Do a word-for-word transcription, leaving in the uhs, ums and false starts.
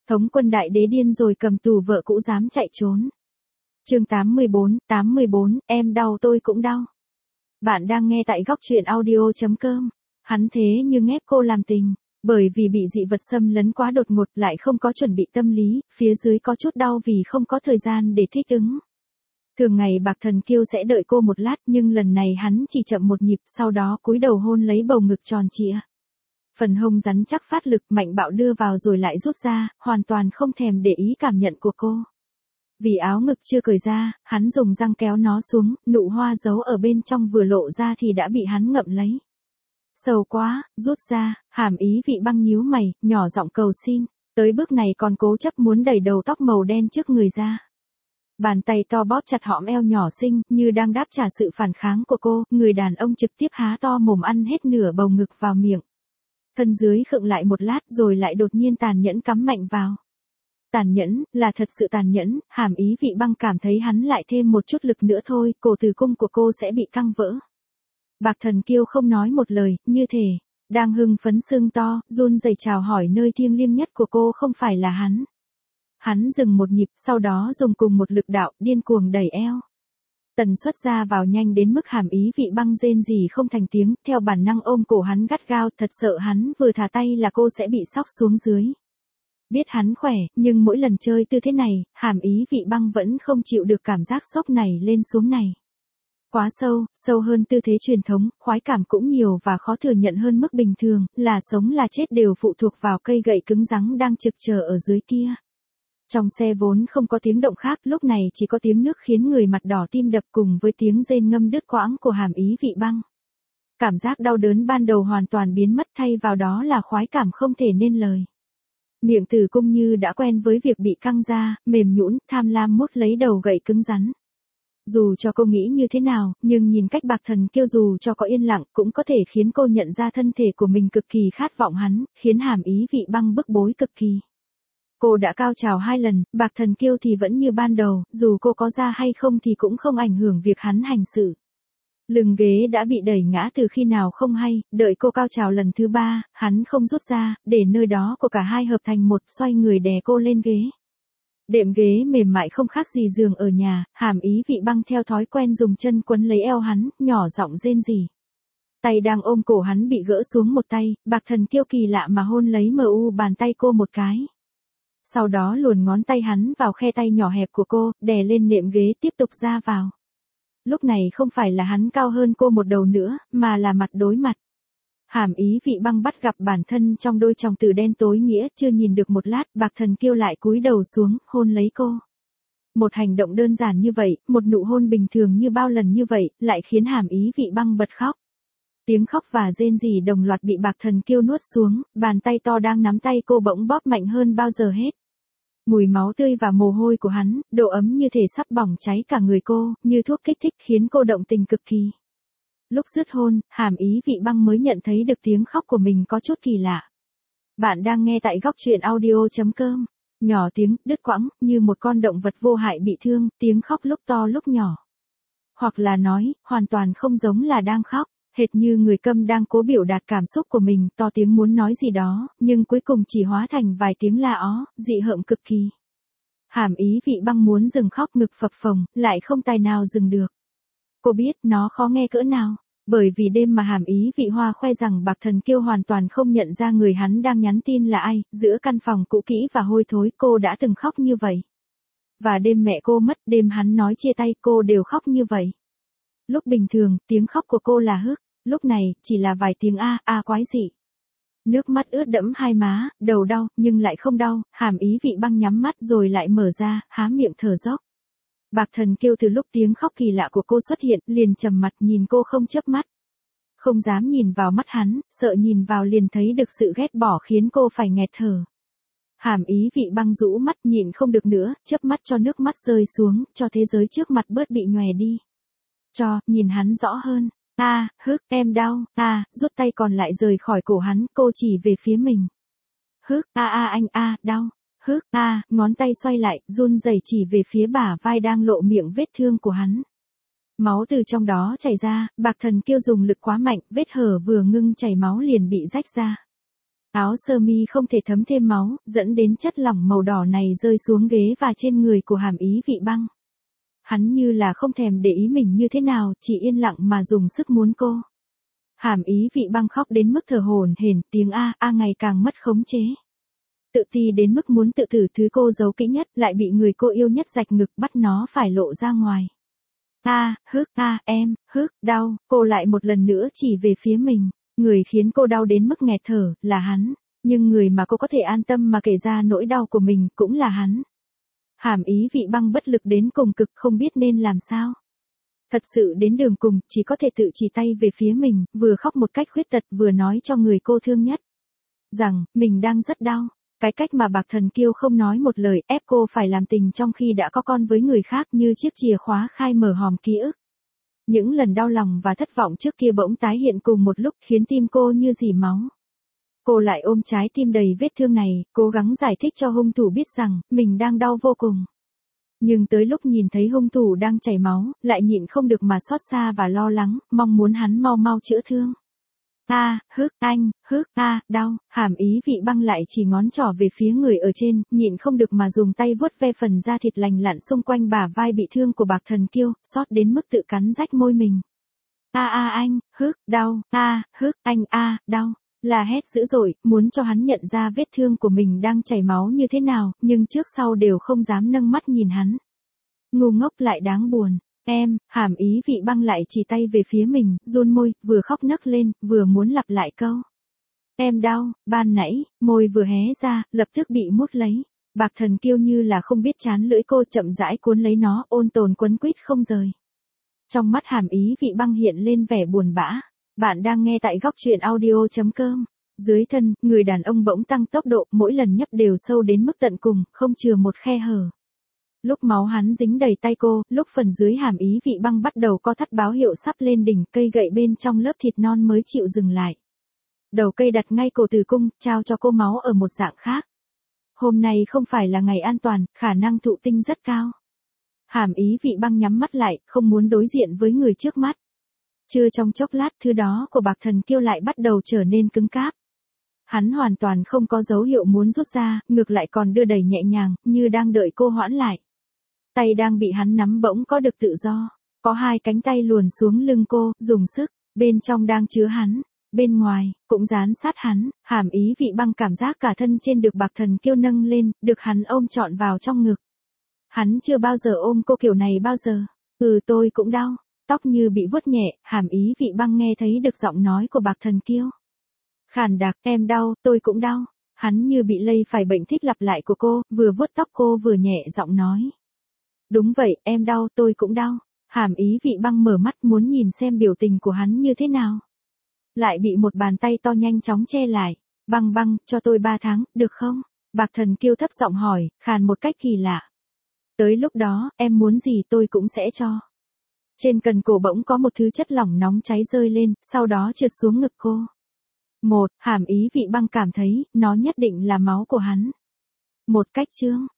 Thống quân đại đế điên rồi cầm tù vợ cũ dám chạy trốn. Chương tám mươi bốn, tám mươi bốn, em đau tôi cũng đau. Bạn đang nghe tại góc truyện audio chấm com. Hắn thế nhưng ép cô làm tình, bởi vì bị dị vật xâm lấn quá đột ngột lại không có chuẩn bị tâm lý, phía dưới có chút đau vì không có thời gian để thích ứng. Thường ngày Bạc Thần Kiêu sẽ đợi cô một lát nhưng lần này hắn chỉ chậm một nhịp sau đó cúi đầu hôn lấy bầu ngực tròn trịa. Phần hông rắn chắc phát lực mạnh bạo đưa vào rồi lại rút ra, hoàn toàn không thèm để ý cảm nhận của cô. Vì áo ngực chưa cởi ra, hắn dùng răng kéo nó xuống, nụ hoa giấu ở bên trong vừa lộ ra thì đã bị hắn ngậm lấy. Sầu quá, rút ra, Hàm Ý Vị Băng nhíu mày, nhỏ giọng cầu xin, tới bước này còn cố chấp muốn đẩy đầu tóc màu đen trước người ra. Bàn tay to bóp chặt hõm eo nhỏ xinh, như đang đáp trả sự phản kháng của cô, người đàn ông trực tiếp há to mồm ăn hết nửa bầu ngực vào miệng. Thân dưới khựng lại một lát rồi lại đột nhiên tàn nhẫn cắm mạnh vào. Tàn nhẫn, là thật sự tàn nhẫn, Hàm Ý Vị Băng cảm thấy hắn lại thêm một chút lực nữa thôi, cổ tử cung của cô sẽ bị căng vỡ. Bạc Thần Kiêu không nói một lời, như thể đang hưng phấn sưng to, run rẩy chào hỏi nơi thiêng liêng nhất của cô không phải là hắn. Hắn dừng một nhịp, sau đó dùng cùng một lực đạo, điên cuồng đẩy eo. Tần suất ra vào nhanh đến mức Hàm Ý Vị Băng rên rỉ không thành tiếng, theo bản năng ôm cổ hắn gắt gao, thật sợ hắn vừa thả tay là cô sẽ bị xóc xuống dưới. Biết hắn khỏe, nhưng mỗi lần chơi tư thế này, Hàm Ý Vị Băng vẫn không chịu được cảm giác sốc này lên xuống này. Quá sâu, sâu hơn tư thế truyền thống, khoái cảm cũng nhiều và khó thừa nhận hơn mức bình thường, là sống là chết đều phụ thuộc vào cây gậy cứng rắn đang trực chờ ở dưới kia. Trong xe vốn không có tiếng động khác, lúc này chỉ có tiếng nước khiến người mặt đỏ tim đập cùng với tiếng rên ngâm đứt quãng của Hàm Ý Vị Băng. Cảm giác đau đớn ban đầu hoàn toàn biến mất thay vào đó là khoái cảm không thể nên lời. Miệng tử cung như đã quen với việc bị căng ra, mềm nhũn, tham lam mút lấy đầu gậy cứng rắn. Dù cho cô nghĩ như thế nào, nhưng nhìn cách Bạc Thần Kiêu dù cho có yên lặng cũng có thể khiến cô nhận ra thân thể của mình cực kỳ khát vọng hắn, khiến Hàm Ý Vị Băng bức bối cực kỳ. Cô đã cao trào hai lần, Bạc Thần Kiêu thì vẫn như ban đầu, dù cô có ra hay không thì cũng không ảnh hưởng việc hắn hành xử. Lưng ghế đã bị đẩy ngã từ khi nào không hay, đợi cô cao trào lần thứ ba, hắn không rút ra, để nơi đó của cả hai hợp thành một, xoay người đè cô lên ghế. Đệm ghế mềm mại không khác gì giường ở nhà, Hàm Ý Vị Băng theo thói quen dùng chân quấn lấy eo hắn, nhỏ giọng rên rỉ. Tay đang ôm cổ hắn bị gỡ xuống một tay, Bạc Thần Kiêu kỳ lạ mà hôn lấy mờ u bàn tay cô một cái. Sau đó luồn ngón tay hắn vào khe tay nhỏ hẹp của cô, đè lên nệm ghế tiếp tục ra vào. Lúc này không phải là hắn cao hơn cô một đầu nữa, mà là mặt đối mặt. Hàm Ý Vị Băng bắt gặp bản thân trong đôi tròng tử đen tối nghĩa, chưa nhìn được một lát, Bạc Thần Kiêu lại cúi đầu xuống, hôn lấy cô. Một hành động đơn giản như vậy, một nụ hôn bình thường như bao lần như vậy, lại khiến Hàm Ý Vị Băng bật khóc. Tiếng khóc và rên rỉ đồng loạt bị Bạc Thần Kiêu nuốt xuống, bàn tay to đang nắm tay cô bỗng bóp mạnh hơn bao giờ hết. Mùi máu tươi và mồ hôi của hắn, độ ấm như thể sắp bỏng cháy cả người cô, như thuốc kích thích khiến cô động tình cực kỳ. Lúc dứt hôn, Hàm Ý Vị Băng mới nhận thấy được tiếng khóc của mình có chút kỳ lạ. Bạn đang nghe tại góc truyện audio chấm com. Nhỏ tiếng, đứt quãng, như một con động vật vô hại bị thương, tiếng khóc lúc to lúc nhỏ. Hoặc là nói, hoàn toàn không giống là đang khóc, hệt như người câm đang cố biểu đạt cảm xúc của mình, to tiếng muốn nói gì đó, nhưng cuối cùng chỉ hóa thành vài tiếng la ó, dị hợm cực kỳ. Hàm Ý Vị Băng muốn dừng khóc ngực phập phồng, lại không tài nào dừng được. Cô biết nó khó nghe cỡ nào, bởi vì đêm mà Hàm Ý Vị Hoa khoe rằng Bạc Thần Kiêu hoàn toàn không nhận ra người hắn đang nhắn tin là ai, giữa căn phòng cũ kỹ và hôi thối cô đã từng khóc như vậy. Và đêm mẹ cô mất, đêm hắn nói chia tay cô đều khóc như vậy. Lúc bình thường, tiếng khóc của cô là hức, lúc này, chỉ là vài tiếng a, a quái dị. Nước mắt ướt đẫm hai má, đầu đau, nhưng lại không đau, Hàm Ý Vị Băng nhắm mắt rồi lại mở ra, há miệng thở dốc. Bạc Thần Kiêu từ lúc tiếng khóc kỳ lạ của cô xuất hiện, liền trầm mặt nhìn cô không chớp mắt. Không dám nhìn vào mắt hắn, sợ nhìn vào liền thấy được sự ghét bỏ khiến cô phải nghẹt thở. Hàm Ý Vị Băng rũ mắt nhìn không được nữa, chớp mắt cho nước mắt rơi xuống, cho thế giới trước mặt bớt bị nhòe đi. Cho, nhìn hắn rõ hơn. A, à, hức, em đau, a, à, rút tay còn lại rời khỏi cổ hắn, cô chỉ về phía mình. Hức, a a anh a, đau. Hức, a, à, ngón tay xoay lại, run rẩy chỉ về phía bả vai đang lộ miệng vết thương của hắn. Máu từ trong đó chảy ra, Bạc Thần Kiêu dùng lực quá mạnh, vết hở vừa ngưng chảy máu liền bị rách ra. Áo sơ mi không thể thấm thêm máu, dẫn đến chất lỏng màu đỏ này rơi xuống ghế và trên người của Hàm Ý Vị Băng. Hắn như là không thèm để ý mình như thế nào, chỉ yên lặng mà dùng sức muốn cô. Hàm Ý Vị Băng khóc đến mức thở hổn hển, tiếng a a ngày càng mất khống chế. Tự ti đến mức muốn tự tử thứ cô giấu kỹ nhất, lại bị người cô yêu nhất rạch ngực bắt nó phải lộ ra ngoài. A, hức, a, em, hức, đau, cô lại một lần nữa chỉ về phía mình. Người khiến cô đau đến mức nghẹt thở, là hắn. Nhưng người mà cô có thể an tâm mà kể ra nỗi đau của mình, cũng là hắn. Hàm Ý Vị Băng bất lực đến cùng cực, không biết nên làm sao. Thật sự đến đường cùng, chỉ có thể tự chỉ tay về phía mình, vừa khóc một cách khuyết tật vừa nói cho người cô thương nhất. Rằng, mình đang rất đau. Cái cách mà Bạc Thần Kiêu không nói một lời ép cô phải làm tình trong khi đã có con với người khác như chiếc chìa khóa khai mở hòm ký ức. Những lần đau lòng và thất vọng trước kia bỗng tái hiện cùng một lúc khiến tim cô như dỉ máu. Cô lại ôm trái tim đầy vết thương này, cố gắng giải thích cho hung thủ biết rằng, mình đang đau vô cùng. Nhưng tới lúc nhìn thấy hung thủ đang chảy máu, lại nhịn không được mà xót xa và lo lắng, mong muốn hắn mau mau chữa thương. A, hức, anh, hức, a, đau, Hàm Ý Vị Băng lại chỉ ngón trỏ về phía người ở trên, nhịn không được mà dùng tay vuốt ve phần da thịt lành lặn xung quanh bả vai bị thương của Bạc Thần Kiêu, xót đến mức tự cắn rách môi mình. A a anh, hức, đau, a, hức, anh a, đau, là hét dữ dội, muốn cho hắn nhận ra vết thương của mình đang chảy máu như thế nào, nhưng trước sau đều không dám nâng mắt nhìn hắn. Ngu ngốc lại đáng buồn. Em, Hàm Ý Vị Băng lại chỉ tay về phía mình, run môi, vừa khóc nấc lên, vừa muốn lặp lại câu. Em đau, ban nãy, môi vừa hé ra, lập tức bị mút lấy. Bạc Thần Kiêu như là không biết chán lưỡi cô chậm rãi cuốn lấy nó, ôn tồn quấn quýt không rời. Trong mắt Hàm Ý Vị Băng hiện lên vẻ buồn bã. Bạn đang nghe tại góc truyện audio chấm com. Dưới thân, người đàn ông bỗng tăng tốc độ, mỗi lần nhấp đều sâu đến mức tận cùng, không chừa một khe hở. Lúc máu hắn dính đầy tay cô, lúc phần dưới Hàm Ý Vị Băng bắt đầu co thắt báo hiệu sắp lên đỉnh, cây gậy bên trong lớp thịt non mới chịu dừng lại. Đầu cây đặt ngay cổ tử cung, trao cho cô máu ở một dạng khác. Hôm nay không phải là ngày an toàn, khả năng thụ tinh rất cao. Hàm Ý Vị Băng nhắm mắt lại, không muốn đối diện với người trước mắt. Chưa trong chốc lát thứ đó của Bạc Thần Kiêu lại bắt đầu trở nên cứng cáp. Hắn hoàn toàn không có dấu hiệu muốn rút ra, ngược lại còn đưa đẩy nhẹ nhàng, như đang đợi cô hoãn lại. Tay đang bị hắn nắm bỗng có được tự do. Có hai cánh tay luồn xuống lưng cô, dùng sức, bên trong đang chứa hắn, bên ngoài, cũng dán sát hắn. Hàm Ý Vị Băng cảm giác cả thân trên được Bạc Thần Kiêu nâng lên, được hắn ôm trọn vào trong ngực. Hắn chưa bao giờ ôm cô kiểu này bao giờ. Ừ tôi cũng đau. Tóc như bị vuốt nhẹ, Hàm Ý Vị Băng nghe thấy được giọng nói của Bạc Thần Kiêu. Khàn đặc, em đau, tôi cũng đau. Hắn như bị lây phải bệnh thích lặp lại của cô, vừa vuốt tóc cô vừa nhẹ giọng nói. Đúng vậy, em đau, tôi cũng đau. Hàm Ý Vị Băng mở mắt muốn nhìn xem biểu tình của hắn như thế nào. Lại bị một bàn tay to nhanh chóng che lại. Băng băng, cho tôi ba tháng, được không? Bạc Thần Kiêu thấp giọng hỏi, khàn một cách kỳ lạ. Tới lúc đó, em muốn gì tôi cũng sẽ cho. Trên cần cổ bỗng có một thứ chất lỏng nóng cháy rơi lên, sau đó trượt xuống ngực cô. Một, Hàm Ý Vị Băng cảm thấy, nó nhất định là máu của hắn. Một cách chương.